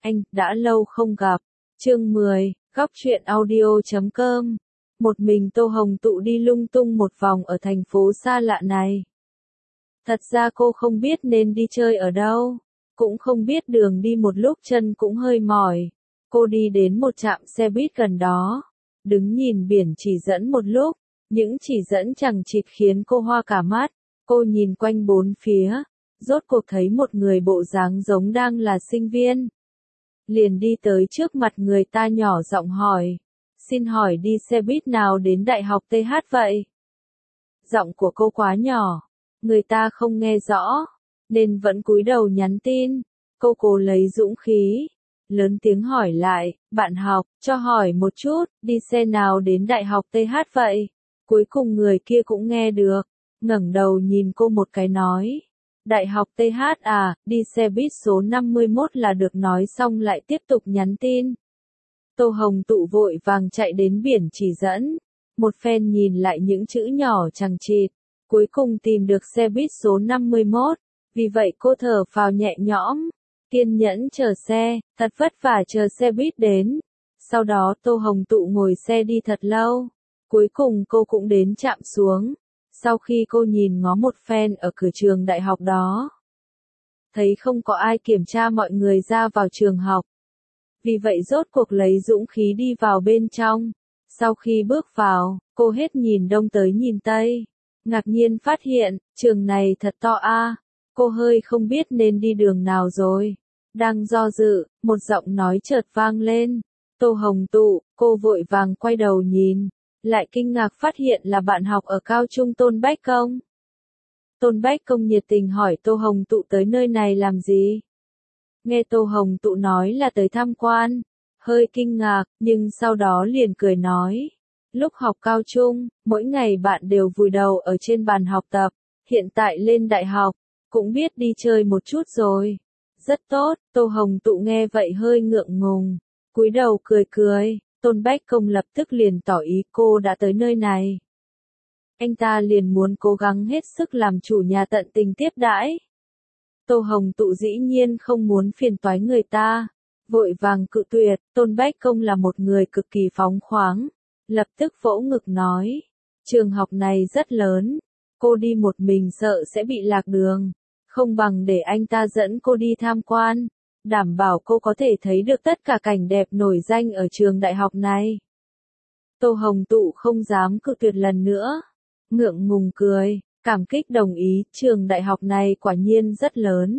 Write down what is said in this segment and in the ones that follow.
Anh, đã lâu không gặp. Chương 10, góc truyện audio.com. Một mình Tô Hồng Tụ đi lung tung một vòng ở thành phố xa lạ này. Thật ra cô không biết nên đi chơi ở đâu, cũng không biết đường đi, một lúc chân cũng hơi mỏi. Cô đi đến một trạm xe buýt gần đó, đứng nhìn biển chỉ dẫn một lúc, những chỉ dẫn chằng chịt khiến cô hoa cả mắt. Cô nhìn quanh bốn phía, rốt cuộc thấy một người bộ dáng giống đang là sinh viên. Liền đi tới trước mặt người ta nhỏ giọng hỏi, xin hỏi đi xe buýt nào đến Đại học TH vậy? Giọng của cô quá nhỏ, người ta không nghe rõ, nên vẫn cúi đầu nhắn tin. Cô cố lấy dũng khí, lớn tiếng hỏi lại, bạn học, cho hỏi một chút, đi xe nào đến Đại học TH vậy? Cuối cùng người kia cũng nghe được, ngẩng đầu nhìn cô một cái nói, Đại học TH à, đi xe buýt số 51 là được, nói xong lại tiếp tục nhắn tin. Tô Hồng Tụ vội vàng chạy đến biển chỉ dẫn, một phen nhìn lại những chữ nhỏ chằng chịt, cuối cùng tìm được xe buýt số 51, vì vậy cô thở phào nhẹ nhõm, kiên nhẫn chờ xe, thật vất vả chờ xe buýt đến. Sau đó Tô Hồng Tụ ngồi xe đi thật lâu, cuối cùng cô cũng đến trạm xuống. Sau khi cô nhìn ngó một phen ở cửa trường đại học đó, thấy không có ai kiểm tra mọi người ra vào trường học. Vì vậy rốt cuộc lấy dũng khí đi vào bên trong. Sau khi bước vào, cô hết nhìn đông tới nhìn tây, ngạc nhiên phát hiện, trường này thật to a. Cô hơi không biết nên đi đường nào rồi. Đang do dự, một giọng nói chợt vang lên. Tô Hồng Tụ, cô vội vàng quay đầu nhìn, lại kinh ngạc phát hiện là bạn học ở cao trung Tôn Bách Công. Tôn Bách Công nhiệt tình hỏi Tô Hồng Tụ tới nơi này làm gì. Nghe Tô Hồng Tụ nói là tới tham quan, hơi kinh ngạc, nhưng sau đó liền cười nói. Lúc học cao trung, mỗi ngày bạn đều vùi đầu ở trên bàn học tập, hiện tại lên đại học, cũng biết đi chơi một chút rồi. Rất tốt, Tô Hồng Tụ nghe vậy hơi ngượng ngùng, cúi đầu cười cười. Tôn Bách Công lập tức liền tỏ ý cô đã tới nơi này. Anh ta liền muốn cố gắng hết sức làm chủ nhà tận tình tiếp đãi. Tô Hồng Tụ dĩ nhiên không muốn phiền toái người ta, vội vàng cự tuyệt. Tôn Bách Công là một người cực kỳ phóng khoáng, lập tức vỗ ngực nói, trường học này rất lớn, cô đi một mình sợ sẽ bị lạc đường, không bằng để anh ta dẫn cô đi tham quan, đảm bảo cô có thể thấy được tất cả cảnh đẹp nổi danh ở trường đại học này. Tô Hồng Tụ không dám cự tuyệt lần nữa, ngượng ngùng cười, cảm kích đồng ý. Trường đại học này quả nhiên rất lớn.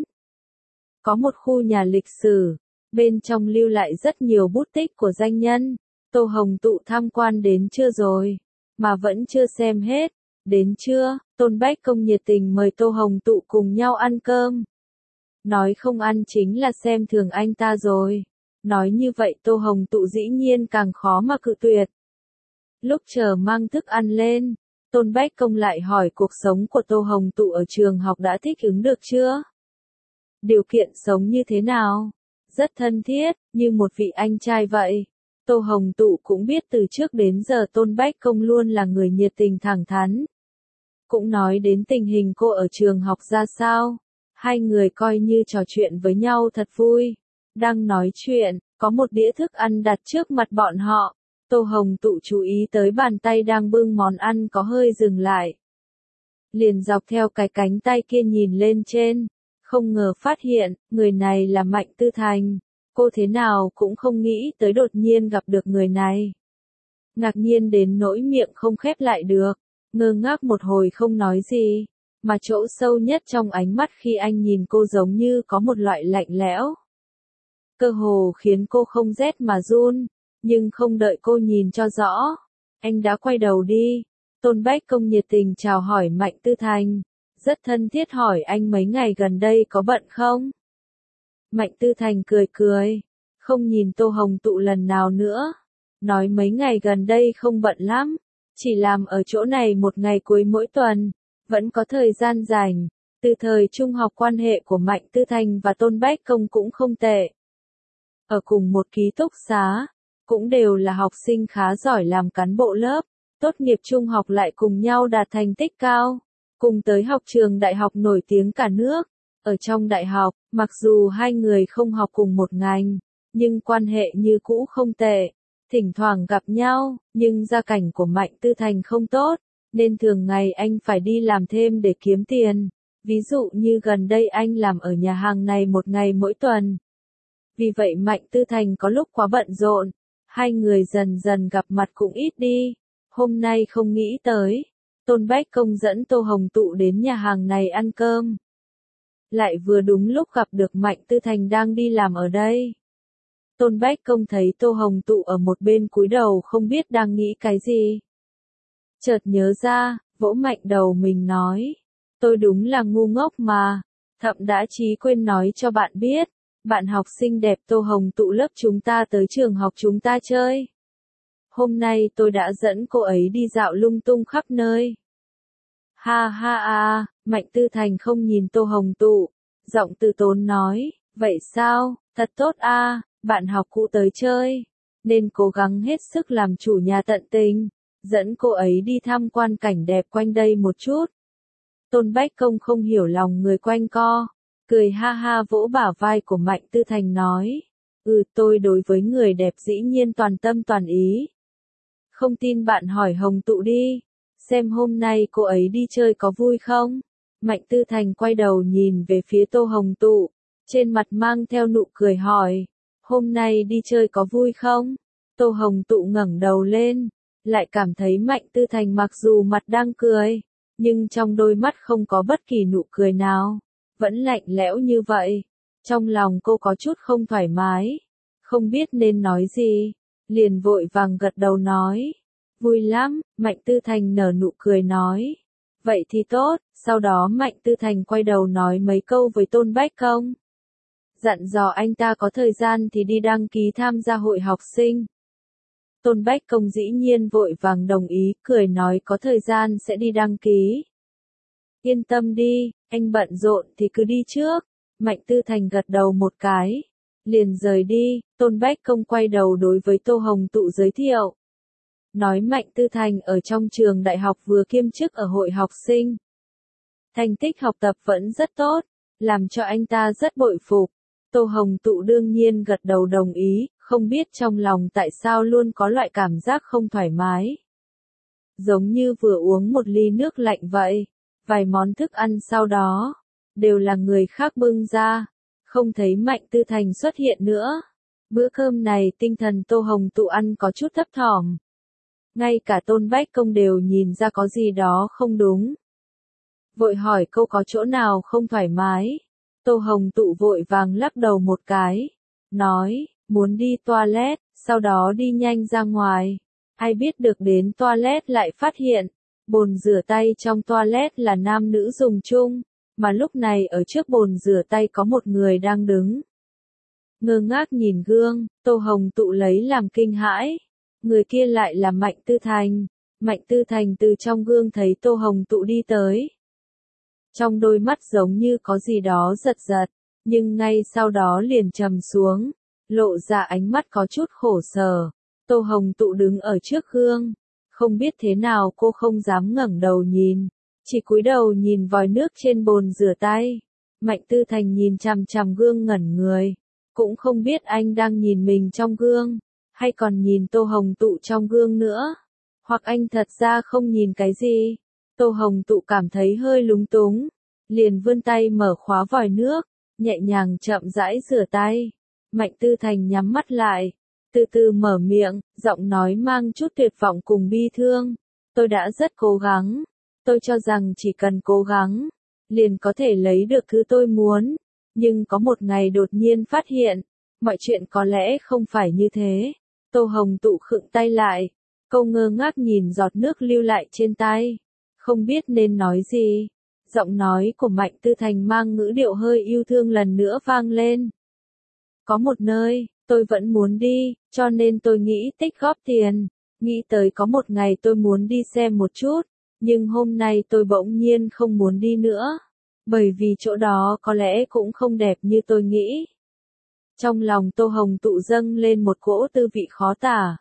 Có một khu nhà lịch sử, bên trong lưu lại rất nhiều bút tích của danh nhân. Tô Hồng Tụ tham quan đến chưa rồi, mà vẫn chưa xem hết. Đến chưa, Tôn Bách Công nhiệt tình mời Tô Hồng Tụ cùng nhau ăn cơm. Nói không ăn chính là xem thường anh ta rồi. Nói như vậy Tô Hồng Tụ dĩ nhiên càng khó mà cự tuyệt. Lúc chờ mang thức ăn lên, Tôn Bách Công lại hỏi cuộc sống của Tô Hồng Tụ ở trường học đã thích ứng được chưa? Điều kiện sống như thế nào? Rất thân thiết, như một vị anh trai vậy. Tô Hồng Tụ cũng biết từ trước đến giờ Tôn Bách Công luôn là người nhiệt tình thẳng thắn. Cũng nói đến tình hình cô ở trường học ra sao. Hai người coi như trò chuyện với nhau thật vui. Đang nói chuyện, có một đĩa thức ăn đặt trước mặt bọn họ. Tô Hồng Tụ chú ý tới bàn tay đang bưng món ăn có hơi dừng lại. Liền dọc theo cái cánh tay kia nhìn lên trên. Không ngờ phát hiện, người này là Mạnh Tư Thành. Cô thế nào cũng không nghĩ tới đột nhiên gặp được người này. Ngạc nhiên đến nỗi miệng không khép lại được. Ngơ ngác một hồi không nói gì. Mà chỗ sâu nhất trong ánh mắt khi anh nhìn cô giống như có một loại lạnh lẽo. Cơ hồ khiến cô không rét mà run. Nhưng không đợi cô nhìn cho rõ, anh đã quay đầu đi. Tôn Bách Công nhiệt tình chào hỏi Mạnh Tư Thành, rất thân thiết hỏi anh mấy ngày gần đây có bận không? Mạnh Tư Thành cười cười, không nhìn Tô Hồng Tụ lần nào nữa, nói mấy ngày gần đây không bận lắm, chỉ làm ở chỗ này một ngày cuối mỗi tuần, vẫn có thời gian rảnh. Từ thời trung học quan hệ của Mạnh Tư Thành và Tôn Bách Công cũng không tệ. Ở cùng một ký túc xá, cũng đều là học sinh khá giỏi làm cán bộ lớp, tốt nghiệp trung học lại cùng nhau đạt thành tích cao, cùng tới học trường đại học nổi tiếng cả nước. Ở trong đại học, mặc dù hai người không học cùng một ngành, nhưng quan hệ như cũ không tệ. Thỉnh thoảng gặp nhau, nhưng gia cảnh của Mạnh Tư Thành không tốt, nên thường ngày anh phải đi làm thêm để kiếm tiền. Ví dụ như gần đây anh làm ở nhà hàng này một ngày mỗi tuần. Vì vậy Mạnh Tư Thành có lúc quá bận rộn, hai người dần dần gặp mặt cũng ít đi. Hôm nay không nghĩ tới, Tôn Bách Công dẫn Tô Hồng Tụ đến nhà hàng này ăn cơm. Lại vừa đúng lúc gặp được Mạnh Tư Thành đang đi làm ở đây. Tôn Bách Công thấy Tô Hồng Tụ ở một bên cúi đầu không biết đang nghĩ cái gì. Chợt nhớ ra, vỗ mạnh đầu mình nói. Tôi đúng là ngu ngốc mà. Thậm đã chí quên nói cho bạn biết. Bạn học xinh đẹp Tô Hồng Tụ lớp chúng ta tới trường học chúng ta chơi. Hôm nay tôi đã dẫn cô ấy đi dạo lung tung khắp nơi. Ha ha ha, Mạnh Tư Thành không nhìn Tô Hồng Tụ. Giọng từ tốn nói, vậy sao, thật tốt a, bạn học cũ tới chơi. Nên cố gắng hết sức làm chủ nhà tận tình. Dẫn cô ấy đi tham quan cảnh đẹp quanh đây một chút. Tôn Bách Công không hiểu lòng người quanh co. Cười ha ha vỗ bả vai của Mạnh Tư Thành nói. Tôi đối với người đẹp dĩ nhiên toàn tâm toàn ý. Không tin bạn hỏi Hồng Tụ đi. Xem hôm nay cô ấy đi chơi có vui không? Mạnh Tư Thành quay đầu nhìn về phía Tô Hồng Tụ. Trên mặt mang theo nụ cười hỏi. Hôm nay đi chơi có vui không? Tô Hồng Tụ ngẩng đầu lên. Lại cảm thấy Mạnh Tư Thành mặc dù mặt đang cười. Nhưng trong đôi mắt không có bất kỳ nụ cười nào. Vẫn lạnh lẽo như vậy. Trong lòng cô có chút không thoải mái. Không biết nên nói gì. Liền vội vàng gật đầu nói. Vui lắm, Mạnh Tư Thành nở nụ cười nói. Vậy thì tốt, sau đó Mạnh Tư Thành quay đầu nói mấy câu với Tôn Bách Công. Dặn dò anh ta có thời gian thì đi đăng ký tham gia hội học sinh. Tôn Bách Công dĩ nhiên vội vàng đồng ý, cười nói có thời gian sẽ đi đăng ký. Yên tâm đi, anh bận rộn thì cứ đi trước. Mạnh Tư Thành gật đầu một cái. Liền rời đi, Tôn Bách Công quay đầu đối với Tô Hồng Tụ giới thiệu. Nói Mạnh Tư Thành ở trong trường đại học vừa kiêm chức ở hội học sinh. Thành tích học tập vẫn rất tốt, làm cho anh ta rất bội phục. Tô Hồng Tụ đương nhiên gật đầu đồng ý, không biết trong lòng tại sao luôn có loại cảm giác không thoải mái. Giống như vừa uống một ly nước lạnh vậy, vài món thức ăn sau đó, đều là người khác bưng ra, không thấy Mạnh Tư Thành xuất hiện nữa. Bữa cơm này tinh thần Tô Hồng Tụ ăn có chút thấp thỏm. Ngay cả Tôn Bách Công đều nhìn ra có gì đó không đúng. Vội hỏi câu có chỗ nào không thoải mái. Tô Hồng Tụ vội vàng lắc đầu một cái. Nói, muốn đi toilet, sau đó đi nhanh ra ngoài. Ai biết được đến toilet lại phát hiện, bồn rửa tay trong toilet là nam nữ dùng chung, mà lúc này ở trước bồn rửa tay có một người đang đứng. Ngơ ngác nhìn gương, Tô Hồng Tụ lấy làm kinh hãi. Người kia lại là Mạnh Tư Thành. Mạnh Tư Thành từ trong gương thấy Tô Hồng Tụ đi tới. Trong đôi mắt giống như có gì đó giật giật, nhưng ngay sau đó liền trầm xuống, lộ ra ánh mắt có chút khổ sở. Tô Hồng Tụ đứng ở trước gương, không biết thế nào cô không dám ngẩng đầu nhìn, chỉ cúi đầu nhìn vòi nước trên bồn rửa tay. Mạnh Tư Thành nhìn chằm chằm gương ngẩn người, cũng không biết anh đang nhìn mình trong gương, hay còn nhìn Tô Hồng Tụ trong gương nữa, hoặc anh thật ra không nhìn cái gì. Tô Hồng Tụ cảm thấy hơi lúng túng, liền vươn tay mở khóa vòi nước, nhẹ nhàng chậm rãi rửa tay. Mạnh Tư Thành nhắm mắt lại, từ từ mở miệng, giọng nói mang chút tuyệt vọng cùng bi thương. Tôi đã rất cố gắng, tôi cho rằng chỉ cần cố gắng, liền có thể lấy được thứ tôi muốn, nhưng có một ngày đột nhiên phát hiện, mọi chuyện có lẽ không phải như thế. Tô Hồng Tụ khựng tay lại, cô ngơ ngác nhìn giọt nước lưu lại trên tay, không biết nên nói gì. Giọng nói của Mạnh Tư Thành mang ngữ điệu hơi yêu thương lần nữa vang lên. Có một nơi, tôi vẫn muốn đi, cho nên tôi nghĩ tích góp tiền, nghĩ tới có một ngày tôi muốn đi xem một chút, nhưng hôm nay tôi bỗng nhiên không muốn đi nữa, bởi vì chỗ đó có lẽ cũng không đẹp như tôi nghĩ. Trong lòng Tô Hồng Tụ dâng lên một cỗ tư vị khó tả.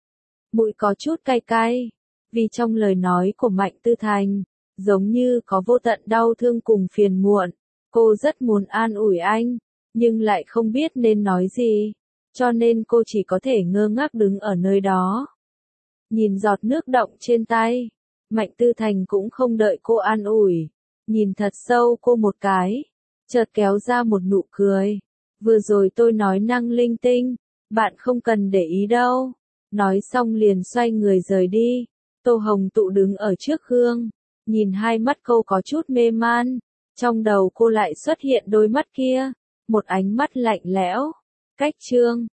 Mũi có chút cay cay, vì trong lời nói của Mạnh Tư Thành, giống như có vô tận đau thương cùng phiền muộn. Cô rất muốn an ủi anh, nhưng lại không biết nên nói gì. cho nên cô chỉ có thể ngơ ngác đứng ở nơi đó. Nhìn giọt nước đọng trên tay, Mạnh Tư Thành cũng không đợi cô an ủi, nhìn thật sâu cô một cái, chợt kéo ra một nụ cười. Vừa rồi tôi nói năng linh tinh, bạn không cần để ý đâu. Nói xong liền xoay người rời đi. Tô Hồng Tụ đứng ở trước gương, nhìn hai mắt cô có chút mê man, trong đầu cô lại xuất hiện đôi mắt kia, một ánh mắt lạnh lẽo. Cách Trương